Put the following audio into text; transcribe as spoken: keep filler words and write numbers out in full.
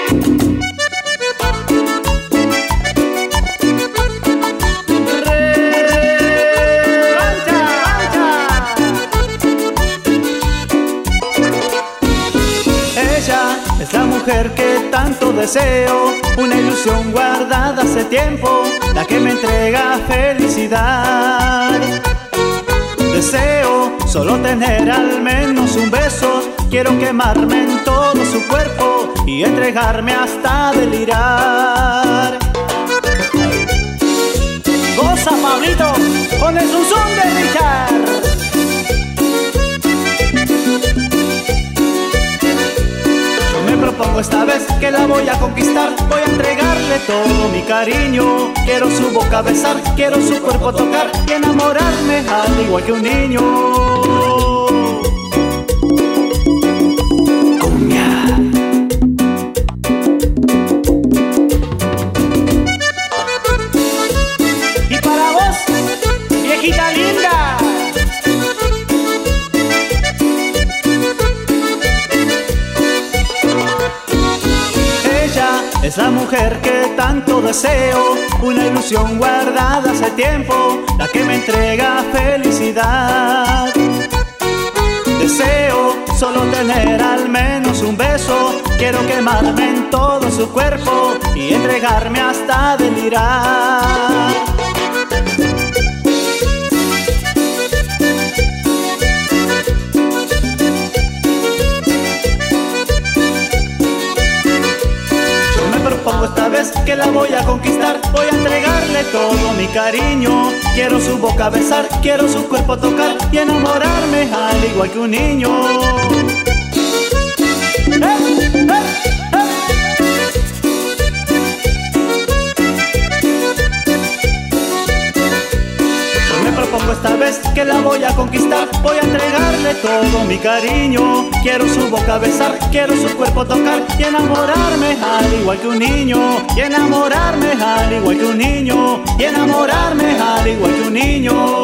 Es la mujer que tanto deseo, una ilusión guardada hace tiempo, la que me entrega felicidad. Deseo solo tener al menos un beso, quiero quemarme en todo su cuerpo y entregarme hasta delirar. Goza, Pablito, con el zunzún de Richard. Me propongo esta vez que la voy a conquistar, voy a entregarle todo mi cariño. Quiero su boca besar, quiero su cuerpo tocar y enamorarme al igual que un niño. Cumbia. Y para vos, viejita linda. Es la mujer que tanto deseo, una ilusión guardada hace tiempo, la que me entrega felicidad. Deseo solo tener al menos un beso, quiero quemarme en todo su cuerpo y entregarme hasta delirar. Propongo esta vez que la voy a conquistar, voy a entregarle todo mi cariño. Quiero su boca besar, quiero su cuerpo tocar y enamorarme al igual que un niño. ¡Eh! ¡Eh! ¡Eh! Me propongo esta vez que la voy a conquistar, voy a entregarle todo mi cariño. Quiero su boca besar, quiero su cuerpo tocar y enamorarme al igual que un niño. Y enamorarme al igual que un niño. Y enamorarme al igual que un niño.